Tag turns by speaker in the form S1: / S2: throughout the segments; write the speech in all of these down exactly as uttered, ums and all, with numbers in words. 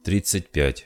S1: тридцать пять.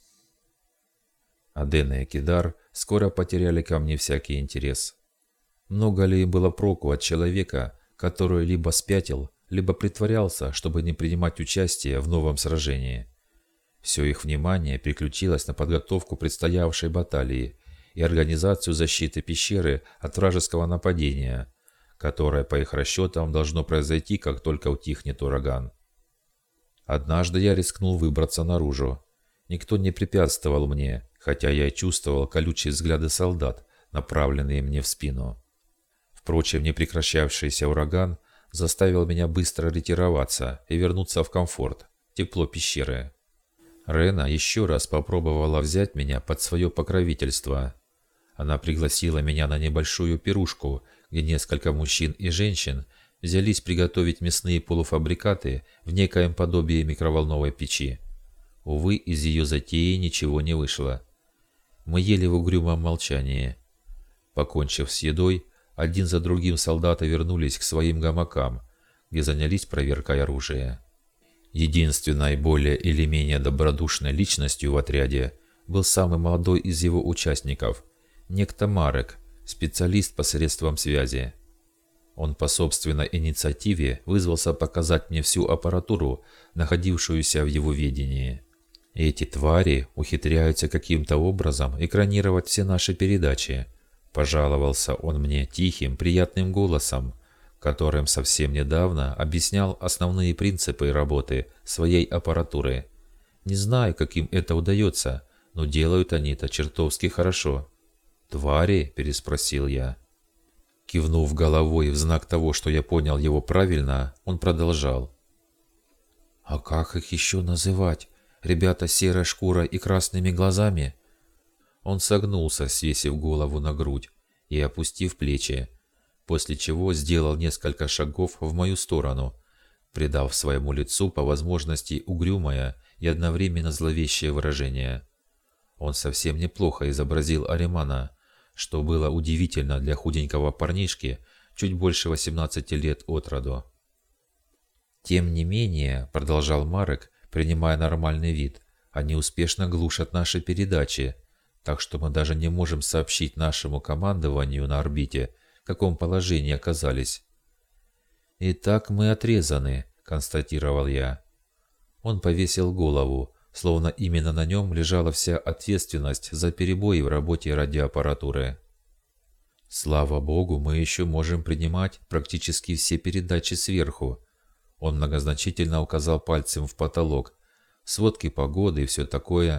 S1: Аден и Экидар скоро потеряли ко мне всякий интерес. Много ли им было проку от человека, который либо спятил, либо притворялся, чтобы не принимать участие в новом сражении? Все их внимание переключилось на подготовку предстоявшей баталии и организацию защиты пещеры от вражеского нападения, которое, по их расчетам, должно произойти, как только утихнет ураган. Однажды я рискнул выбраться наружу. Никто не препятствовал мне, хотя я и чувствовал колючие взгляды солдат, направленные мне в спину. Впрочем, непрекращавшийся ураган заставил меня быстро ретироваться и вернуться в комфорт, тепло пещеры. Рена еще раз попробовала взять меня под свое покровительство. Она пригласила меня на небольшую пирушку, где несколько мужчин и женщин взялись приготовить мясные полуфабрикаты в некоем подобии микроволновой печи. Увы, из ее затеи ничего не вышло. Мы ели в угрюмом молчании. Покончив с едой, один за другим солдаты вернулись к своим гамакам, где занялись проверкой оружия. Единственной более или менее добродушной личностью в отряде был самый молодой из его участников, некто Марек, специалист по средствам связи. Он по собственной инициативе вызвался показать мне всю аппаратуру, находившуюся в его ведении. Эти твари ухитряются каким-то образом экранировать все наши передачи, пожаловался он мне тихим, приятным голосом, которым совсем недавно объяснял основные принципы работы своей аппаратуры. Не знаю, как им это удается, но делают они это чертовски хорошо. «Твари?» – переспросил я. Кивнув головой в знак того, что я понял его правильно, он продолжал. «А как их еще называть? Ребята с серой шкурой и красными глазами?» Он согнулся, свесив голову на грудь и опустив плечи, после чего сделал несколько шагов в мою сторону, придав своему лицу по возможности угрюмое и одновременно зловещее выражение. Он совсем неплохо изобразил Аримана, что было удивительно для худенького парнишки чуть больше восемнадцати лет от роду. «Тем не менее», — продолжал Марек, принимая нормальный вид, — «они успешно глушат наши передачи, так что мы даже не можем сообщить нашему командованию на орбите, в каком положении оказались». «Итак, мы отрезаны», — констатировал я. Он повесил голову, словно именно на нем лежала вся ответственность за перебои в работе радиоаппаратуры. «Слава богу, мы еще можем принимать практически все передачи сверху». Он многозначительно указал пальцем в потолок. «Сводки погоды и все такое».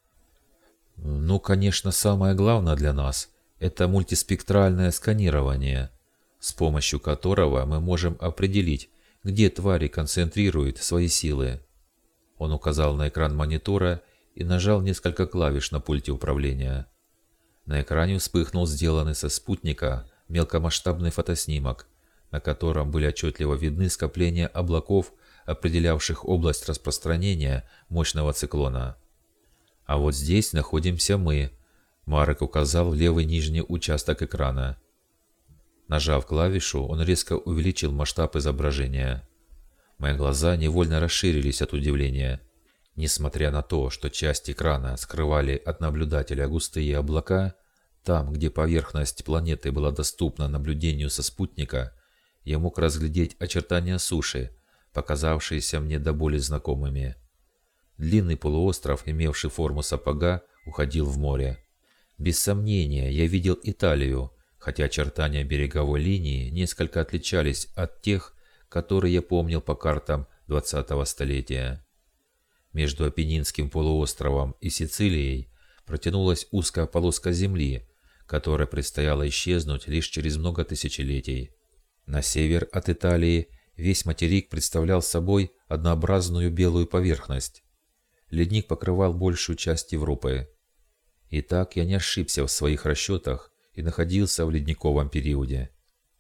S1: «Ну, конечно, самое главное для нас – это мультиспектральное сканирование, с помощью которого мы можем определить, где твари концентрируют свои силы». Он указал на экран монитора и нажал несколько клавиш на пульте управления. На экране вспыхнул сделанный со спутника мелкомасштабный фотоснимок, на котором были отчетливо видны скопления облаков, определявших область распространения мощного циклона. «А вот здесь находимся мы», — Марек указал в левый нижний участок экрана. Нажав клавишу, он резко увеличил масштаб изображения. Мои глаза невольно расширились от удивления. Несмотря на то, что часть экрана скрывали от наблюдателя густые облака, там, где поверхность планеты была доступна наблюдению со спутника, я мог разглядеть очертания суши, показавшиеся мне до боли знакомыми. Длинный полуостров, имевший форму сапога, уходил в море. Без сомнения, я видел Италию, хотя очертания береговой линии несколько отличались от тех, которые я помнил по картам двадцатого столетия. Между Апеннинским полуостровом и Сицилией протянулась узкая полоска земли, которой предстояло исчезнуть лишь через много тысячелетий. На север от Италии весь материк представлял собой однообразную белую поверхность. Ледник покрывал большую часть Европы. Итак, я не ошибся в своих расчетах и находился в ледниковом периоде.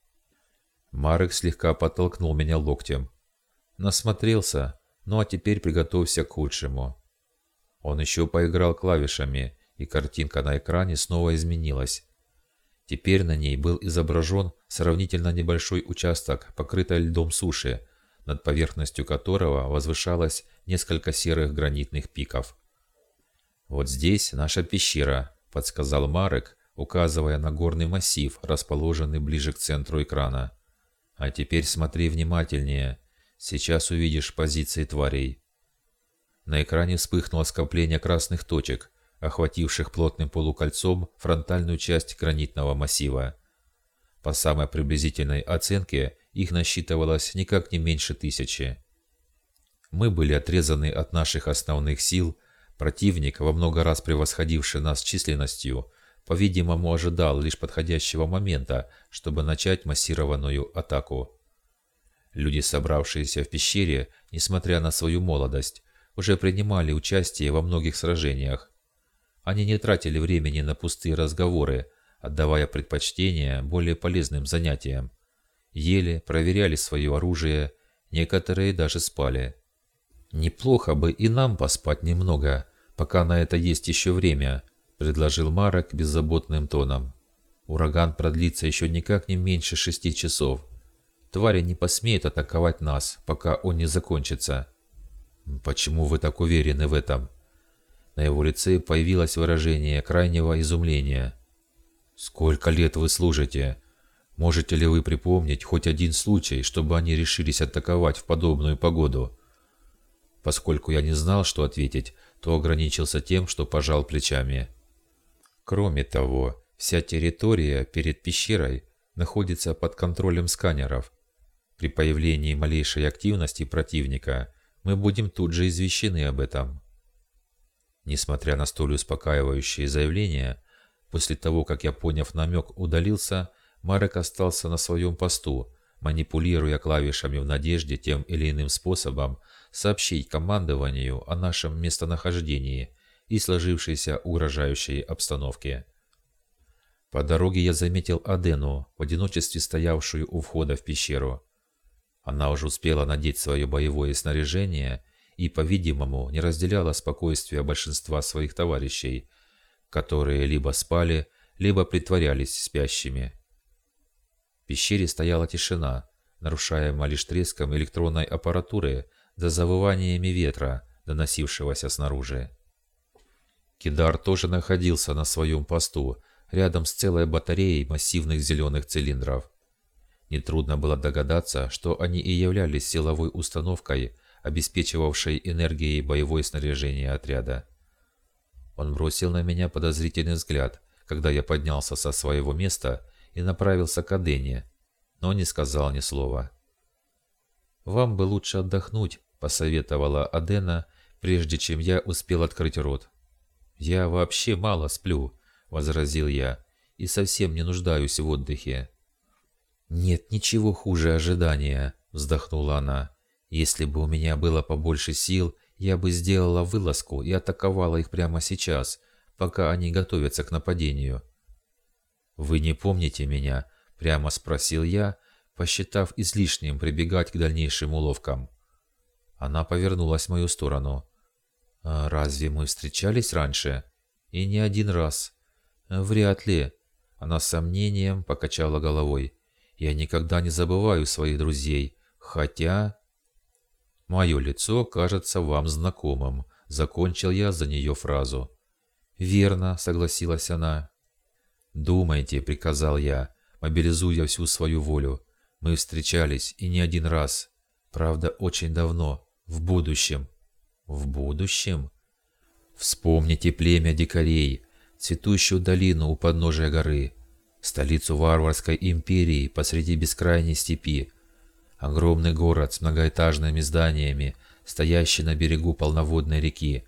S1: Марек слегка подтолкнул меня локтем. Насмотрелся, ну а теперь приготовься к худшему. Он еще поиграл клавишами, и картинка на экране снова изменилась. Теперь на ней был изображен сравнительно небольшой участок, покрытой льдом суши, над поверхностью которого возвышалось несколько серых гранитных пиков. «Вот здесь наша пещера», — подсказал Марек, указывая на горный массив, расположенный ближе к центру экрана. «А теперь смотри внимательнее. Сейчас увидишь позиции тварей». На экране вспыхнуло скопление красных точек, охвативших плотным полукольцом фронтальную часть гранитного массива. По самой приблизительной оценке их насчитывалось никак не меньше тысячи. Мы были отрезаны от наших основных сил. Противник, во много раз превосходивший нас численностью, по-видимому, ожидал лишь подходящего момента, чтобы начать массированную атаку. Люди, собравшиеся в пещере, несмотря на свою молодость, уже принимали участие во многих сражениях. Они не тратили времени на пустые разговоры, отдавая предпочтение более полезным занятиям. Ели, проверяли свое оружие, некоторые даже спали. «Неплохо бы и нам поспать немного, пока на это есть еще время», — предложил Марек беззаботным тоном. «Ураган продлится еще никак не меньше шести часов. Твари не посмеют атаковать нас, пока он не закончится». «Почему вы так уверены в этом?» На его лице появилось выражение крайнего изумления. «Сколько лет вы служите? Можете ли вы припомнить хоть один случай, чтобы они решились атаковать в подобную погоду?» Поскольку я не знал, что ответить, то ограничился тем, что пожал плечами. Кроме того, вся территория перед пещерой находится под контролем сканеров. При появлении малейшей активности противника мы будем тут же извещены об этом. Несмотря на столь успокаивающее заявление, после того, как я, поняв намек, удалился, Марек остался на своем посту, манипулируя клавишами в надежде тем или иным способом сообщить командованию о нашем местонахождении и сложившейся угрожающей обстановке. По дороге я заметил Адену, в одиночестве стоявшую у входа в пещеру. Она уже успела надеть свое боевое снаряжение и, по-видимому, не разделяла спокойствия большинства своих товарищей, которые либо спали, либо притворялись спящими. В пещере стояла тишина, нарушаемая лишь треском электронной аппаратуры да завываниями ветра, доносившегося снаружи. Кидар тоже находился на своем посту, рядом с целой батареей массивных зеленых цилиндров. Нетрудно было догадаться, что они и являлись силовой установкой, обеспечивавшей энергией боевое снаряжение отряда. Он бросил на меня подозрительный взгляд, когда я поднялся со своего места и направился к Адене, но не сказал ни слова. «Вам бы лучше отдохнуть», — посоветовала Адена, прежде чем я успел открыть рот. «Я вообще мало сплю», — возразил я, — «и совсем не нуждаюсь в отдыхе». «Нет ничего хуже ожидания», — вздохнула она. «Если бы у меня было побольше сил, я бы сделала вылазку и атаковала их прямо сейчас, пока они готовятся к нападению». «Вы не помните меня?» — прямо спросил я, посчитав излишним прибегать к дальнейшим уловкам. Она повернулась в мою сторону. «А разве мы встречались раньше?» «И не один раз». «Вряд ли». Она с сомнением покачала головой. «Я никогда не забываю своих друзей, хотя...» «Мое лицо кажется вам знакомым», — закончил я за нее фразу. «Верно», — согласилась она. «Думайте», — приказал я, мобилизуя всю свою волю. «Мы встречались и не один раз. Правда, очень давно. В будущем». «В будущем?» «Вспомните племя дикарей, цветущую долину у подножия горы, столицу варварской империи посреди бескрайней степи, огромный город с многоэтажными зданиями, стоящий на берегу полноводной реки».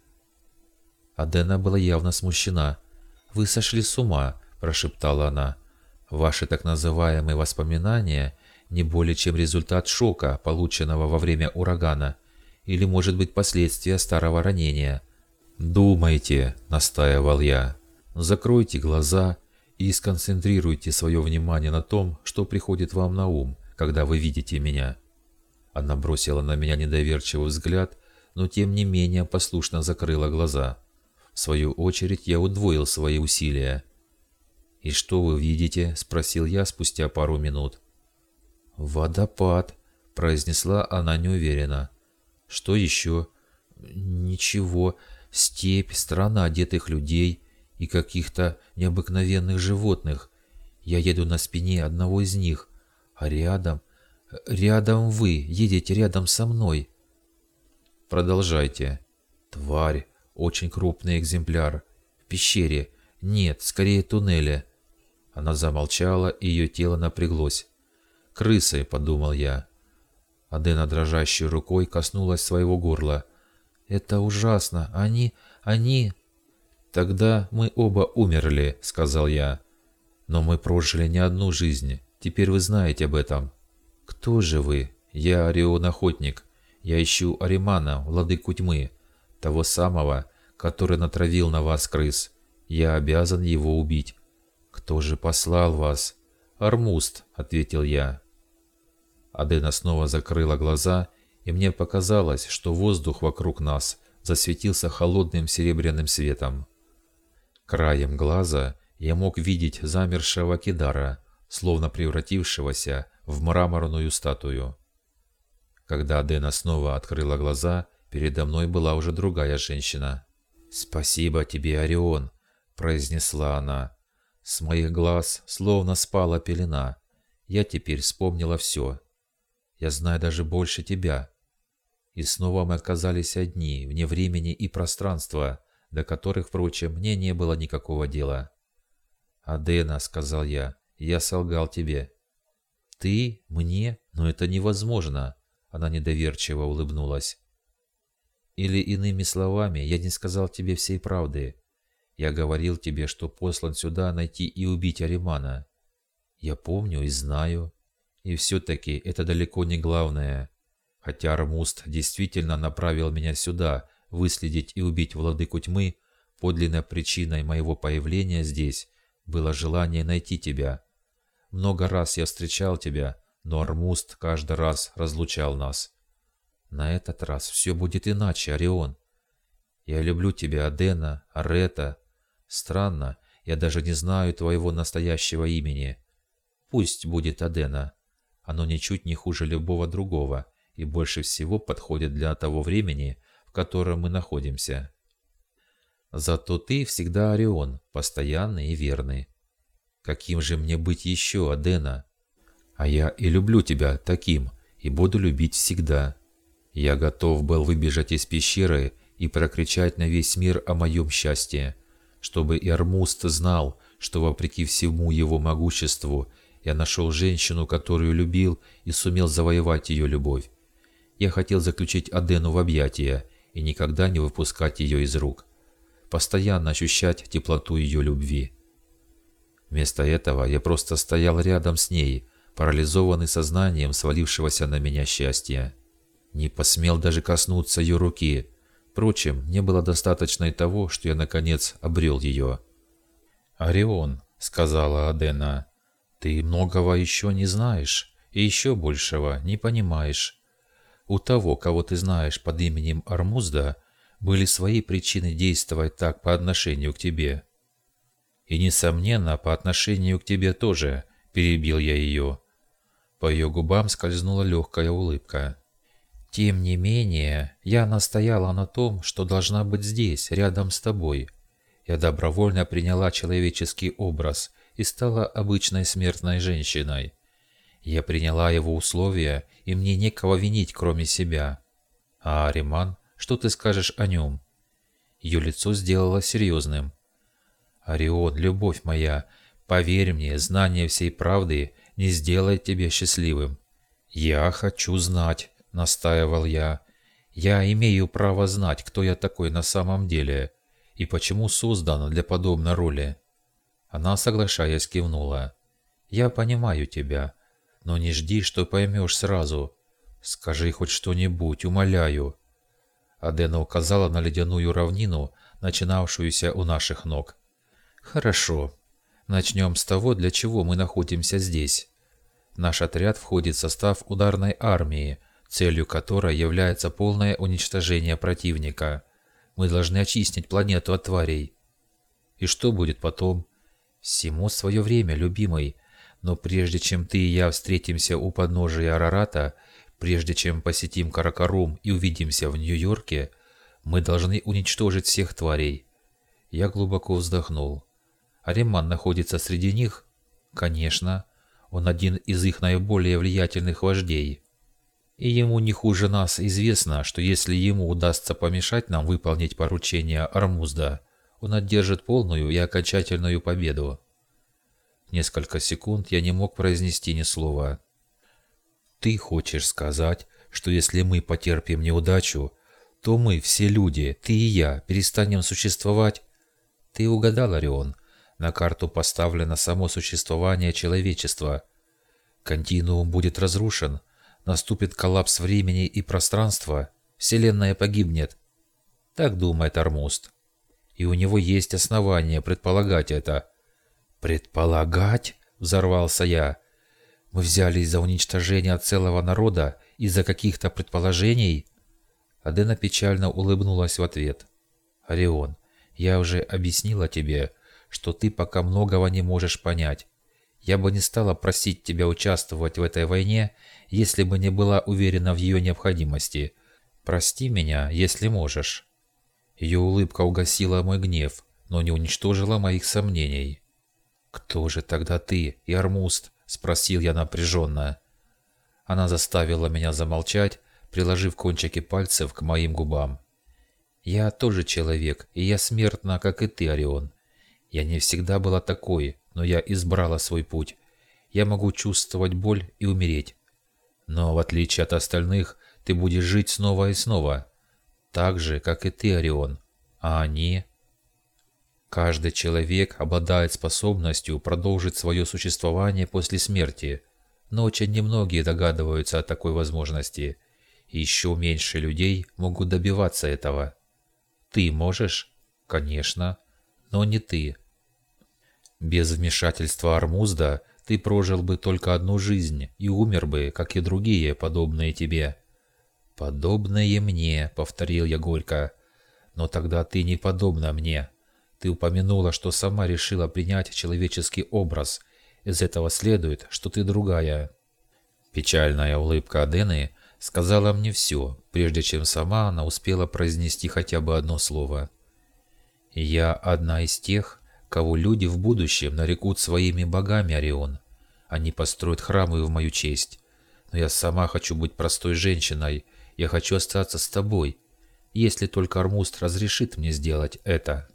S1: Адена была явно смущена. «Вы сошли с ума», – прошептала она. «Ваши так называемые воспоминания не более чем результат шока, полученного во время урагана, или, может быть, последствия старого ранения». «Думайте», – настаивал я. «Закройте глаза и сконцентрируйте свое внимание на том, что приходит вам на ум, когда вы видите меня». Она бросила на меня недоверчивый взгляд, но тем не менее послушно закрыла глаза. В свою очередь я удвоил свои усилия. «И что вы видите?» – спросил я спустя пару минут. «Водопад», – – произнесла она неуверенно. «Что еще?» «Ничего. Степь, страна одетых людей и каких-то необыкновенных животных. Я еду на спине одного из них, а рядом... Рядом вы, едете рядом со мной». «Продолжайте». «Тварь, очень крупный экземпляр. В пещере. Нет, скорее туннеле». Она замолчала, и ее тело напряглось. «Крысы», — подумал я. Адена дрожащей рукой коснулась своего горла. «Это ужасно. Они... они...» «Тогда мы оба умерли», — сказал я. «Но мы прожили не одну жизнь. Теперь вы знаете об этом». «Кто же вы?» «Я Орион-охотник. Я ищу Аримана, владыку тьмы, того самого, который натравил на вас крыс. Я обязан его убить». «Кто же послал вас?» «Армуст», — ответил я. Адена снова закрыла глаза, и мне показалось, что воздух вокруг нас засветился холодным серебряным светом. Краем глаза я мог видеть замершего Кидара, словно превратившегося в мраморную статую. Когда Адена снова открыла глаза, передо мной была уже другая женщина. «Спасибо тебе, Орион», — произнесла она. С моих глаз словно спала пелена. Я теперь вспомнила все. Я знаю даже больше тебя. И снова мы оказались одни, вне времени и пространства, до которых, впрочем, мне не было никакого дела. «Адена», — сказал я, — «я солгал тебе». «Ты? Мне? Но это невозможно!» Она недоверчиво улыбнулась. «Или иными словами, я не сказал тебе всей правды. Я говорил тебе, что послан сюда найти и убить Аримана. Я помню и знаю. И все-таки это далеко не главное. Хотя Армуст действительно направил меня сюда, выследить и убить владыку тьмы, подлинной причиной моего появления здесь было желание найти тебя. Много раз я встречал тебя, но Армуст каждый раз разлучал нас. На этот раз все будет иначе, Орион. Я люблю тебя, Адена, Арета. Странно, я даже не знаю твоего настоящего имени. Пусть будет Адена. Оно ничуть не хуже любого другого и больше всего подходит для того времени, в котором мы находимся. Зато ты всегда Орион, постоянный и верный. Каким же мне быть еще, Адена? А я и люблю тебя таким, и буду любить всегда. Я готов был выбежать из пещеры и прокричать на весь мир о моем счастье, чтобы и Армуст знал, что вопреки всему его могуществу я нашел женщину, которую любил, и сумел завоевать ее любовь. Я хотел заключить Адену в объятия и никогда не выпускать ее из рук, постоянно ощущать теплоту ее любви. Вместо этого я просто стоял рядом с ней, парализованный сознанием свалившегося на меня счастья. Не посмел даже коснуться ее руки. Впрочем, мне было достаточно и того, что я наконец обрел ее. «Орион», — сказала Адена, — «ты многого еще не знаешь и еще большего не понимаешь. У того, кого ты знаешь под именем Армузда, были свои причины действовать так по отношению к тебе». «И, несомненно, по отношению к тебе тоже», — перебил я ее. По ее губам скользнула легкая улыбка. «Тем не менее, я настояла на том, что должна быть здесь, рядом с тобой. Я добровольно приняла человеческий образ и стала обычной смертной женщиной. Я приняла его условия, и мне некого винить, кроме себя. А Ариман, что ты скажешь о нем?» Ее лицо сделалось серьезным. «Орион, любовь моя, поверь мне, знание всей правды не сделает тебя счастливым». «Я хочу знать», — настаивал я. «Я имею право знать, кто я такой на самом деле и почему создан для подобной роли». Она, соглашаясь, кивнула. «Я понимаю тебя, но не жди, что поймешь сразу. Скажи хоть что-нибудь, умоляю». Адена указала на ледяную равнину, начинавшуюся у наших ног. «Хорошо. Начнем с того, для чего мы находимся здесь. Наш отряд входит в состав ударной армии, целью которой является полное уничтожение противника. Мы должны очистить планету от тварей. И что будет потом? Всему свое время, любимый. Но прежде чем ты и я встретимся у подножия Арарата, Прежде чем посетим Каракарум и увидимся в Нью-Йорке, мы должны уничтожить всех тварей. Я глубоко вздохнул. Ариман находится среди них? Конечно. Он один из их наиболее влиятельных вождей. И ему не хуже нас известно, что если ему удастся помешать нам выполнить поручение Армузда, он одержит полную и окончательную победу. Несколько секунд я не мог произнести ни слова. Ты хочешь сказать, что если мы потерпим неудачу, то мы, все люди, ты и я, перестанем существовать? Ты угадал, Орион. На карту поставлено само существование человечества. Континуум будет разрушен, наступит коллапс времени и пространства, Вселенная погибнет. Так думает Армуст. И у него есть основания предполагать это. «Предполагать?» – взорвался я. «Мы взялись за уничтожение целого народа из-за каких-то предположений?» Адена печально улыбнулась в ответ. «Орион, я уже объяснила тебе, что ты пока многого не можешь понять. Я бы не стала просить тебя участвовать в этой войне, если бы не была уверена в ее необходимости. Прости меня, если можешь». Ее улыбка угасила мой гнев, но не уничтожила моих сомнений. «Кто же тогда ты и Армуст?» – спросил я напряженно. Она заставила меня замолчать, приложив кончики пальцев к моим губам. «Я тоже человек, и я смертна, как и ты, Орион. Я не всегда была такой, но я избрала свой путь. Я могу чувствовать боль и умереть. Но в отличие от остальных, ты будешь жить снова и снова. Так же, как и ты, Орион. А они...» Каждый человек обладает способностью продолжить свое существование после смерти, но очень немногие догадываются о такой возможности, и еще меньше людей могут добиваться этого. Ты можешь? Конечно, но не ты. Без вмешательства Армузда ты прожил бы только одну жизнь и умер бы, как и другие, подобные тебе. «Подобные мне», — повторил я горько, — «но тогда ты не подобна мне. Ты упомянула, что сама решила принять человеческий образ. Из этого следует, что ты другая». Печальная улыбка Адены сказала мне все, прежде чем сама она успела произнести хотя бы одно слово. «Я одна из тех, кого люди в будущем нарекут своими богами, Орион. Они построят храмы в мою честь. Но я сама хочу быть простой женщиной. Я хочу остаться с тобой, если только Армуст разрешит мне сделать это».